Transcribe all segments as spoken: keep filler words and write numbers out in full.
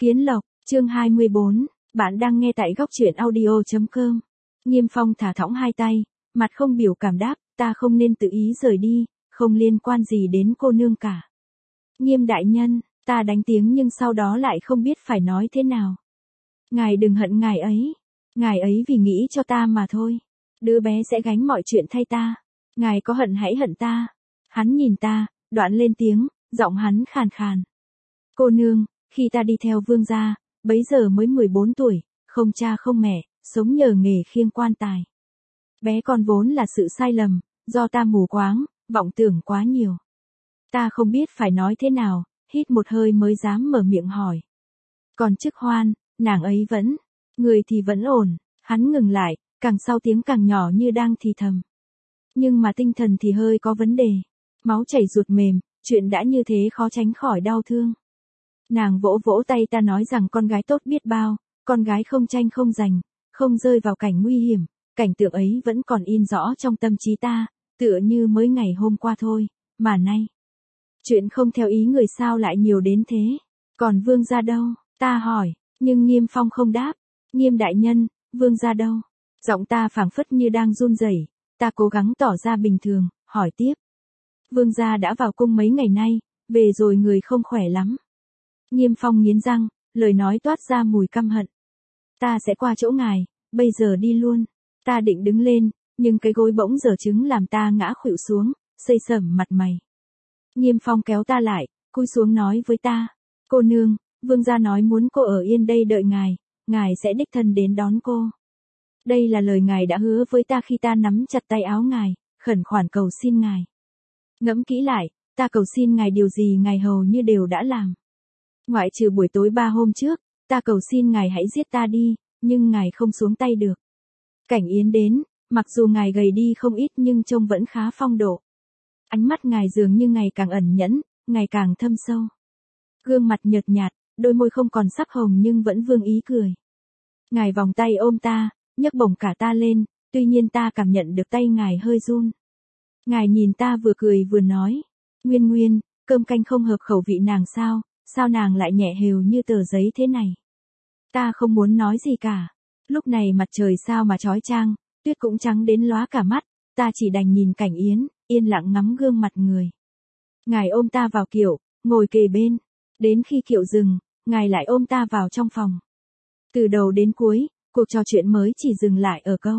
Kiến Lộc, chương hai mươi bốn, bạn đang nghe tại góc truyện audio.com. Nghiêm Phong thả thõng hai tay, mặt không biểu cảm đáp, ta không nên tự ý rời đi, không liên quan gì đến cô nương cả. Nghiêm đại nhân, ta đánh tiếng nhưng sau đó lại không biết phải nói thế nào. Ngài đừng hận ngài ấy, ngài ấy vì nghĩ cho ta mà thôi. Đứa bé sẽ gánh mọi chuyện thay ta. Ngài có hận hãy hận ta. Hắn nhìn ta, đoạn lên tiếng, giọng hắn khàn khàn. Cô nương, khi ta đi theo vương gia, bấy giờ mới mười bốn tuổi, không cha không mẹ, sống nhờ nghề khiêng quan tài. Bé con vốn là sự sai lầm, do ta mù quáng, vọng tưởng quá nhiều. Ta không biết phải nói thế nào, hít một hơi mới dám mở miệng hỏi. Còn chức Hoan, nàng ấy vẫn, người thì vẫn ổn, hắn ngừng lại, càng sau tiếng càng nhỏ như đang thì thầm. Nhưng mà tinh thần thì hơi có vấn đề, máu chảy ruột mềm, chuyện đã như thế khó tránh khỏi đau thương. Nàng vỗ vỗ tay ta nói rằng con gái tốt biết bao, con gái không tranh không giành, không rơi vào cảnh nguy hiểm, cảnh tượng ấy vẫn còn in rõ trong tâm trí ta, tựa như mới ngày hôm qua thôi, mà nay. Chuyện không theo ý người sao lại nhiều đến thế, còn vương gia đâu, ta hỏi, nhưng Nghiêm Phong không đáp. Nghiêm đại nhân, vương gia đâu? Giọng ta phảng phất như đang run rẩy, ta cố gắng tỏ ra bình thường, hỏi tiếp. Vương gia đã vào cung mấy ngày nay, về rồi người không khỏe lắm. Nghiêm Phong nghiến răng, lời nói toát ra mùi căm hận. Ta sẽ qua chỗ ngài, bây giờ đi luôn. Ta định đứng lên, nhưng cái gối bỗng dở chứng làm ta ngã khuỵu xuống, xây sẩm mặt mày. Nghiêm Phong kéo ta lại, cúi xuống nói với ta. Cô nương, vương gia nói muốn cô ở yên đây đợi ngài, ngài sẽ đích thân đến đón cô. Đây là lời ngài đã hứa với ta khi ta nắm chặt tay áo ngài, khẩn khoản cầu xin ngài. Ngẫm kỹ lại, ta cầu xin ngài điều gì ngài hầu như đều đã làm. Ngoại trừ buổi tối ba hôm trước, ta cầu xin ngài hãy giết ta đi, nhưng ngài không xuống tay được. Cảnh Yến đến, mặc dù ngài gầy đi không ít nhưng trông vẫn khá phong độ. Ánh mắt ngài dường như ngày càng ẩn nhẫn, ngày càng thâm sâu. Gương mặt nhợt nhạt, đôi môi không còn sắc hồng nhưng vẫn vương ý cười. Ngài vòng tay ôm ta, nhấc bổng cả ta lên, tuy nhiên ta cảm nhận được tay ngài hơi run. Ngài nhìn ta vừa cười vừa nói, Nguyên Nguyên, cơm canh không hợp khẩu vị nàng sao, sao nàng lại nhẹ hều như tờ giấy thế này. Ta không muốn nói gì cả, lúc này mặt trời sao mà chói chang, tuyết cũng trắng đến lóa cả mắt, ta chỉ đành nhìn Cảnh Yến, yên lặng ngắm gương mặt người. Ngài ôm ta vào kiệu, ngồi kề bên, đến khi kiệu dừng, ngài lại ôm ta vào trong phòng. Từ đầu đến cuối, cuộc trò chuyện mới chỉ dừng lại ở câu.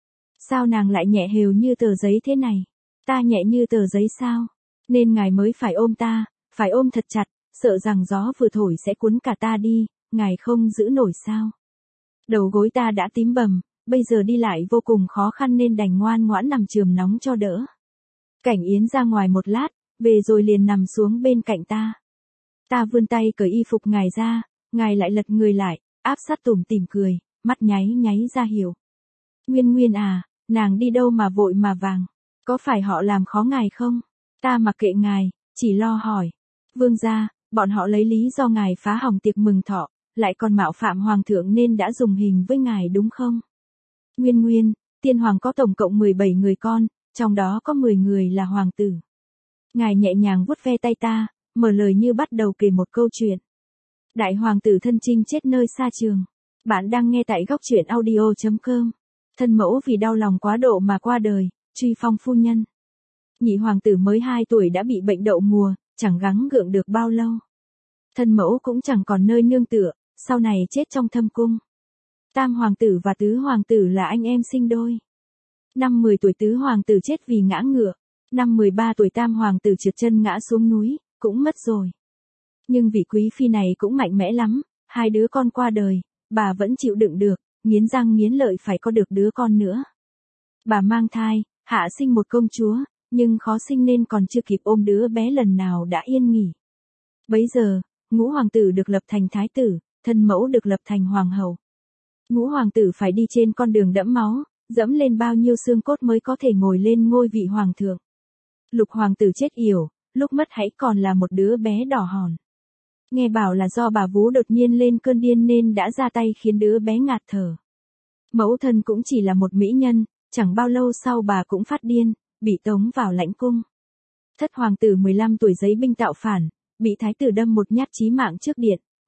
Sao nàng lại nhẹ hều như tờ giấy thế này? Ta nhẹ như tờ giấy sao? Nên ngài mới phải ôm ta, phải ôm thật chặt, sợ rằng gió vừa thổi sẽ cuốn cả ta đi, ngài không giữ nổi sao? Đầu gối ta đã tím bầm, bây giờ đi lại vô cùng khó khăn nên đành ngoan ngoãn nằm chườm nóng cho đỡ. Cảnh Yến ra ngoài một lát, về rồi liền nằm xuống bên cạnh ta. Ta vươn tay cởi y phục ngài ra, ngài lại lật người lại, áp sát tủm tỉm cười, mắt nháy nháy ra hiểu. Nguyên Nguyên à, nàng đi đâu mà vội mà vàng, có phải họ làm khó ngài không? Ta mặc kệ ngài, chỉ lo hỏi. Vương gia, bọn họ lấy lý do ngài phá hỏng tiệc mừng thọ, lại còn mạo phạm hoàng thượng nên đã dùng hình với ngài đúng không? Nguyên Nguyên, tiên hoàng có tổng cộng mười bảy người con, trong đó có mười người là hoàng tử. Ngài nhẹ nhàng vuốt ve tay ta, mở lời như bắt đầu kể một câu chuyện. Đại hoàng tử thân chinh chết nơi xa trường. Bạn đang nghe tại góc truyện audio.com. Thân mẫu vì đau lòng quá độ mà qua đời, Truy Phong phu nhân. Nhị hoàng tử mới hai tuổi đã bị bệnh đậu mùa, chẳng gắng gượng được bao lâu. Thân mẫu cũng chẳng còn nơi nương tựa, sau này chết trong thâm cung. Tam hoàng tử và tứ hoàng tử là anh em sinh đôi. Năm mười tuổi tứ hoàng tử chết vì ngã ngựa. Năm mười ba tuổi tam hoàng tử trượt chân ngã xuống núi, cũng mất rồi. Nhưng vị quý phi này cũng mạnh mẽ lắm, hai đứa con qua đời, bà vẫn chịu đựng được, nghiến răng nghiến lợi phải có được đứa con nữa. Bà mang thai, hạ sinh một công chúa, nhưng khó sinh nên còn chưa kịp ôm đứa bé lần nào đã yên nghỉ. Bấy giờ, ngũ hoàng tử được lập thành thái tử, thân mẫu được lập thành hoàng hậu. Ngũ hoàng tử phải đi trên con đường đẫm máu, dẫm lên bao nhiêu xương cốt mới có thể ngồi lên ngôi vị hoàng thượng. Lục hoàng tử chết yểu, lúc mất hãy còn là một đứa bé đỏ hòn. Nghe bảo là do bà vú đột nhiên lên cơn điên nên đã ra tay khiến đứa bé ngạt thở. Mẫu thân cũng chỉ là một mỹ nhân, chẳng bao lâu sau bà cũng phát điên, bị tống vào lãnh cung. Thất hoàng tử mười lăm tuổi giấy binh tạo phản, bị thái tử đâm một nhát chí mạng trước điện,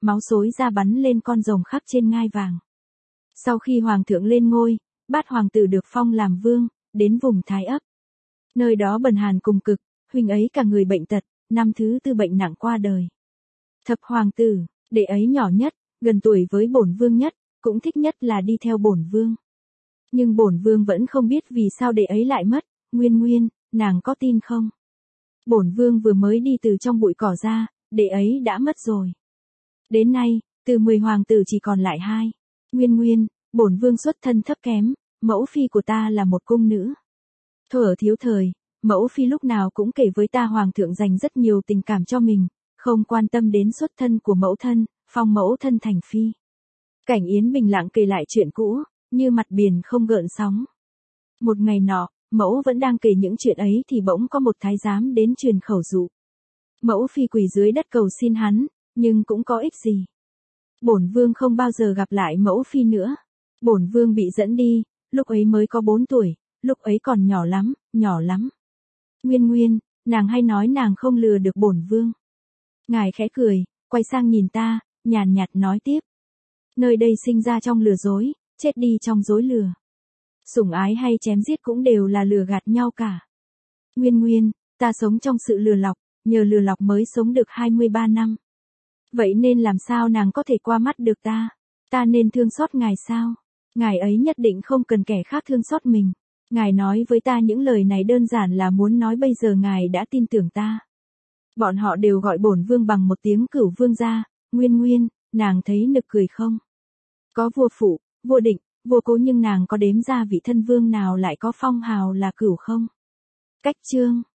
máu xối ra bắn lên con rồng khắc trên ngai vàng. Sau khi hoàng thượng lên ngôi, bát hoàng tử được phong làm vương, đến vùng Thái Ấp. Nơi đó bần hàn cùng cực, huynh ấy cả người bệnh tật, năm thứ tư bệnh nặng qua đời. Thập hoàng tử, đệ ấy nhỏ nhất, gần tuổi với bổn vương nhất, cũng thích nhất là đi theo bổn vương. Nhưng bổn vương vẫn không biết vì sao đệ ấy lại mất, Nguyên Nguyên, nàng có tin không? Bổn vương vừa mới đi từ trong bụi cỏ ra, đệ ấy đã mất rồi. Đến nay, từ mười hoàng tử chỉ còn lại hai. Nguyên Nguyên, bổn vương xuất thân thấp kém, mẫu phi của ta là một cung nữ. Thuở thiếu thời, mẫu phi lúc nào cũng kể với ta hoàng thượng dành rất nhiều tình cảm cho mình, không quan tâm đến xuất thân của mẫu thân, phong mẫu thân thành phi. Cảnh Yến bình lặng kể lại chuyện cũ, như mặt biển không gợn sóng. Một ngày nọ, mẫu vẫn đang kể những chuyện ấy thì bỗng có một thái giám đến truyền khẩu dụ. Mẫu phi quỳ dưới đất cầu xin hắn, nhưng cũng có ích gì. Bổn vương không bao giờ gặp lại mẫu phi nữa. Bổn vương bị dẫn đi, lúc ấy mới có bốn tuổi, lúc ấy còn nhỏ lắm, nhỏ lắm. Nguyên Nguyên, nàng hay nói nàng không lừa được bổn vương. Ngài khẽ cười, quay sang nhìn ta, nhàn nhạt nói tiếp. Nơi đây sinh ra trong lừa dối, chết đi trong dối lừa. Sủng ái hay chém giết cũng đều là lừa gạt nhau cả. Nguyên Nguyên, ta sống trong sự lừa lọc, nhờ lừa lọc mới sống được hai mươi ba năm. Vậy nên làm sao nàng có thể qua mắt được ta? Ta nên thương xót ngài sao? Ngài ấy nhất định không cần kẻ khác thương xót mình. Ngài nói với ta những lời này đơn giản là muốn nói bây giờ ngài đã tin tưởng ta. Bọn họ đều gọi bổn vương bằng một tiếng cửu vương gia. Nguyên Nguyên, nàng thấy nực cười không? Có vua phụ, vua định, vua cố nhưng nàng có đếm ra vị thân vương nào lại có phong hào là cửu không? Cách chương